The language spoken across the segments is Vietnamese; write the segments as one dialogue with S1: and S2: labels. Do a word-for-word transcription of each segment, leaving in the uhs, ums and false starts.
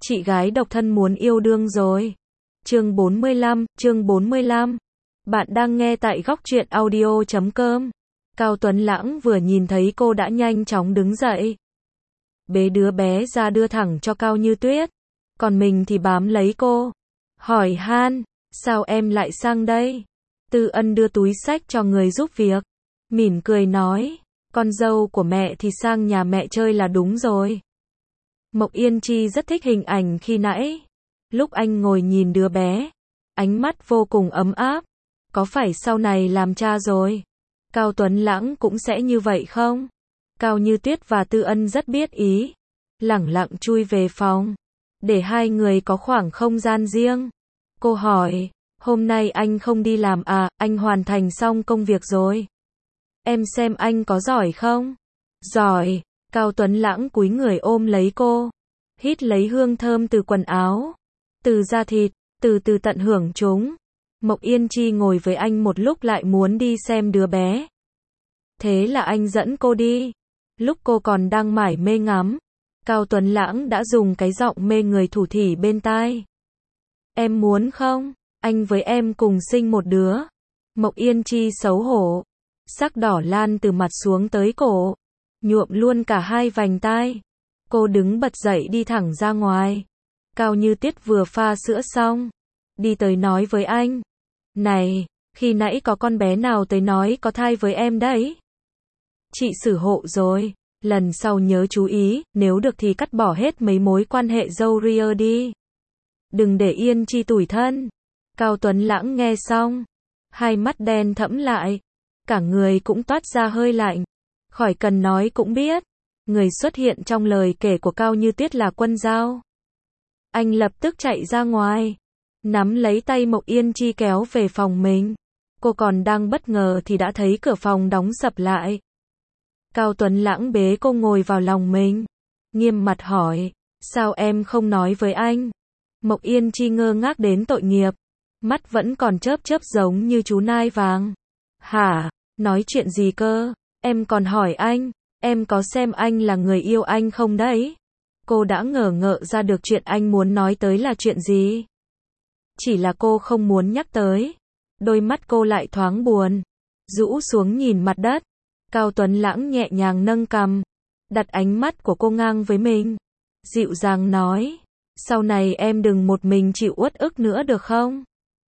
S1: Chị gái độc thân muốn yêu đương rồi. Chương bốn mươi lăm, chương bốn mươi lăm. Bạn đang nghe tại góc truyện audio chấm com. Cao Tuấn Lãng vừa nhìn thấy cô đã nhanh chóng đứng dậy. Bế đứa bé ra đưa thẳng cho Cao Như Tuyết. Còn mình thì bám lấy cô. Hỏi han, sao em lại sang đây? Tư Ân đưa túi xách cho người giúp việc. Mỉm cười nói, con dâu của mẹ thì sang nhà mẹ chơi là đúng rồi. Mộc Yên Chi rất thích hình ảnh khi nãy. Lúc anh ngồi nhìn đứa bé, ánh mắt vô cùng ấm áp. Có phải sau này làm cha rồi, Cao Tuấn Lãng cũng sẽ như vậy không? Cao Như Tuyết và Tư Ân rất biết ý. Lẳng lặng chui về phòng, để hai người có khoảng không gian riêng. Cô hỏi, hôm nay anh không đi làm à, anh hoàn thành xong công việc rồi. Em xem anh có giỏi không? Giỏi. Cao Tuấn Lãng cúi người ôm lấy cô, hít lấy hương thơm từ quần áo, từ da thịt, từ từ tận hưởng chúng. Mộc Yên Chi ngồi với anh một lúc lại muốn đi xem đứa bé. Thế là anh dẫn cô đi. Lúc cô còn đang mải mê ngắm, Cao Tuấn Lãng đã dùng cái giọng mê người thủ thỉ bên tai. Em muốn không? Anh với em cùng sinh một đứa. Mộc Yên Chi xấu hổ, sắc đỏ lan từ mặt xuống tới cổ, nhuộm luôn cả hai vành tai. Cô đứng bật dậy đi thẳng ra ngoài. Cao Như Tuyết vừa pha sữa xong, đi tới nói với anh. Này, khi nãy có con bé nào tới nói có thai với em đấy. Chị xử hộ rồi, lần sau nhớ chú ý, nếu được thì cắt bỏ hết mấy mối quan hệ dâu ria đi. Đừng để Yên Chi tủi thân. Cao Tuấn Lãng nghe xong, hai mắt đen thẫm lại, cả người cũng toát ra hơi lạnh. Khỏi cần nói cũng biết, người xuất hiện trong lời kể của Cao Như Tuyết là Quân Giao. Anh lập tức chạy ra ngoài, nắm lấy tay Mộc Yên Chi kéo về phòng mình. Cô còn đang bất ngờ thì đã thấy cửa phòng đóng sập lại. Cao Tuấn Lãng bế cô ngồi vào lòng mình, nghiêm mặt hỏi, sao em không nói với anh? Mộc Yên Chi ngơ ngác đến tội nghiệp, mắt vẫn còn chớp chớp giống như chú nai vàng. Hả? Nói chuyện gì cơ? Em còn hỏi anh, em có xem anh là người yêu anh không đấy? Cô đã ngờ ngợ ra được chuyện anh muốn nói tới là chuyện gì. Chỉ là cô không muốn nhắc tới. Đôi mắt cô lại thoáng buồn, rũ xuống nhìn mặt đất. Cao Tuấn Lãng nhẹ nhàng nâng cằm, đặt ánh mắt của cô ngang với mình, dịu dàng nói, sau này em đừng một mình chịu uất ức nữa được không?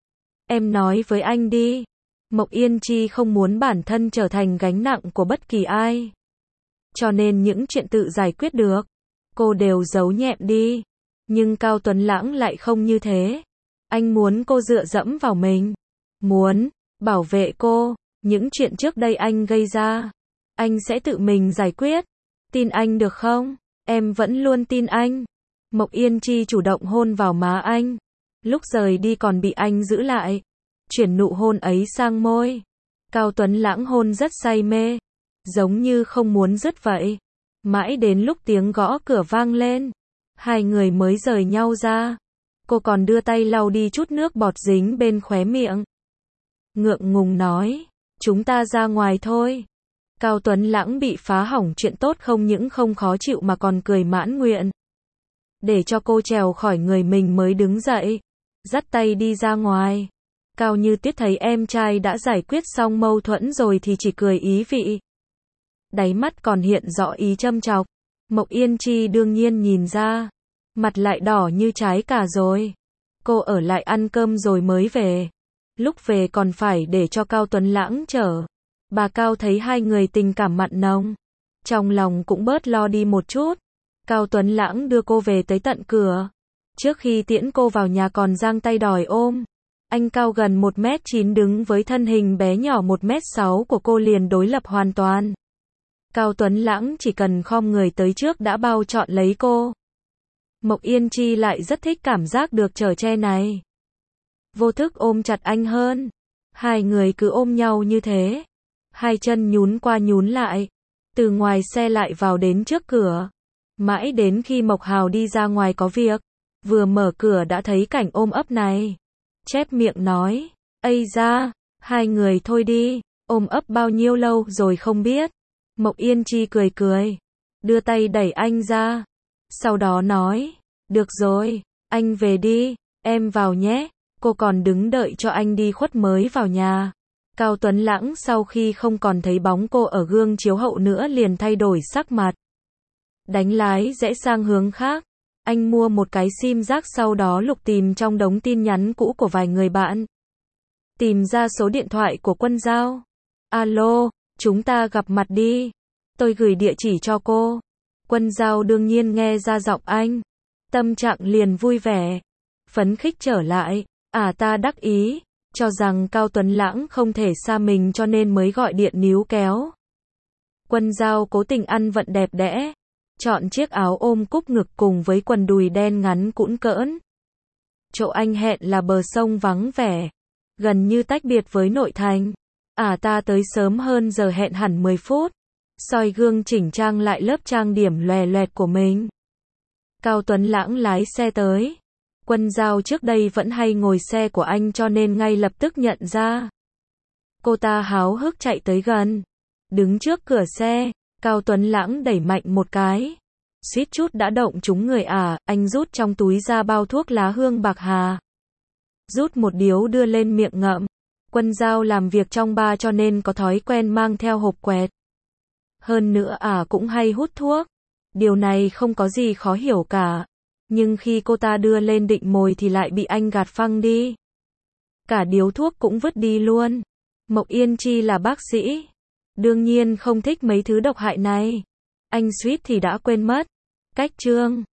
S1: Em nói với anh đi. Mộc Yên Chi không muốn bản thân trở thành gánh nặng của bất kỳ ai. Cho nên những chuyện tự giải quyết được, cô đều giấu nhẹm đi. Nhưng Cao Tuấn Lãng lại không như thế. Anh muốn cô dựa dẫm vào mình. Muốn bảo vệ cô. Những chuyện trước đây anh gây ra, anh sẽ tự mình giải quyết. Tin anh được không? Em vẫn luôn tin anh. Mộc Yên Chi chủ động hôn vào má anh. Lúc rời đi còn bị anh giữ lại, chuyển nụ hôn ấy sang môi. Cao Tuấn Lãng hôn rất say mê, giống như không muốn dứt vậy. Mãi đến lúc tiếng gõ cửa vang lên, hai người mới rời nhau ra. Cô còn đưa tay lau đi chút nước bọt dính bên khóe miệng. Ngượng ngùng nói, chúng ta ra ngoài thôi. Cao Tuấn Lãng bị phá hỏng chuyện tốt không những không khó chịu mà còn cười mãn nguyện. Để cho cô trèo khỏi người mình mới đứng dậy, dắt tay đi ra ngoài. Cao Như Tuyết thấy em trai đã giải quyết xong mâu thuẫn rồi thì chỉ cười ý vị. Đáy mắt còn hiện rõ ý châm chọc. Mộc Yên Chi đương nhiên nhìn ra, mặt lại đỏ như trái cà rồi. Cô ở lại ăn cơm rồi mới về. Lúc về còn phải để cho Cao Tuấn Lãng chở. Bà Cao thấy hai người tình cảm mặn nồng, trong lòng cũng bớt lo đi một chút. Cao Tuấn Lãng đưa cô về tới tận cửa. Trước khi tiễn cô vào nhà còn giang tay đòi ôm. Anh cao gần một mét chín đứng với thân hình bé nhỏ một mét sáu của cô liền đối lập hoàn toàn. Cao Tuấn Lãng chỉ cần khom người tới trước đã bao trọn lấy cô. Mộc Yên Chi lại rất thích cảm giác được chở che này. Vô thức ôm chặt anh hơn. Hai người cứ ôm nhau như thế. Hai chân nhún qua nhún lại. Từ ngoài xe lại vào đến trước cửa. Mãi đến khi Mộc Hào đi ra ngoài có việc. Vừa mở cửa đã thấy cảnh ôm ấp này. Chép miệng nói, ây da, hai người thôi đi, ôm ấp bao nhiêu lâu rồi không biết. Mộc Yên Chi cười cười, đưa tay đẩy anh ra. Sau đó nói, Được rồi, anh về đi, em vào nhé. Cô còn đứng đợi cho anh đi khuất mới vào nhà. Cao Tuấn Lãng sau khi không còn thấy bóng cô ở gương chiếu hậu nữa liền thay đổi sắc mặt. Đánh lái rẽ sang hướng khác. Anh mua một cái sim rác sau đó lục tìm trong đống tin nhắn cũ của vài người bạn. Tìm ra số điện thoại của Quân Giao. Alo, chúng ta gặp mặt đi. Tôi gửi địa chỉ cho cô. Quân Giao đương nhiên nghe ra giọng anh. Tâm trạng liền vui vẻ. Phấn khích trở lại. À ta đắc ý. Cho rằng Cao Tuấn Lãng không thể xa mình cho nên mới gọi điện níu kéo. Quân Giao cố tình ăn vận đẹp đẽ. Chọn chiếc áo ôm cúc ngực cùng với quần đùi đen ngắn cũn cỡn. Chỗ anh hẹn là bờ sông vắng vẻ. Gần như tách biệt với nội thành. À ta tới sớm hơn giờ hẹn hẳn mười phút. Soi gương chỉnh trang lại lớp trang điểm lòe loẹt của mình. Cao Tuấn Lãng lái xe tới. Quân Giao trước đây vẫn hay ngồi xe của anh cho nên ngay lập tức nhận ra. Cô ta háo hức chạy tới gần. Đứng trước cửa xe, Cao Tuấn Lãng đẩy mạnh một cái. Suýt chút đã động trúng người à, anh rút trong túi ra bao thuốc lá hương bạc hà. Rút một điếu đưa lên miệng ngậm. Quân Giao làm việc trong bar cho nên có thói quen mang theo hộp quẹt. Hơn nữa à cũng hay hút thuốc. Điều này không có gì khó hiểu cả. Nhưng khi cô ta đưa lên định mồi thì lại bị anh gạt phăng đi. Cả điếu thuốc cũng vứt đi luôn. Mộc Yên Chi là bác sĩ. Đương nhiên không thích mấy thứ độc hại này. Anh suýt thì đã quên mất. Cách chương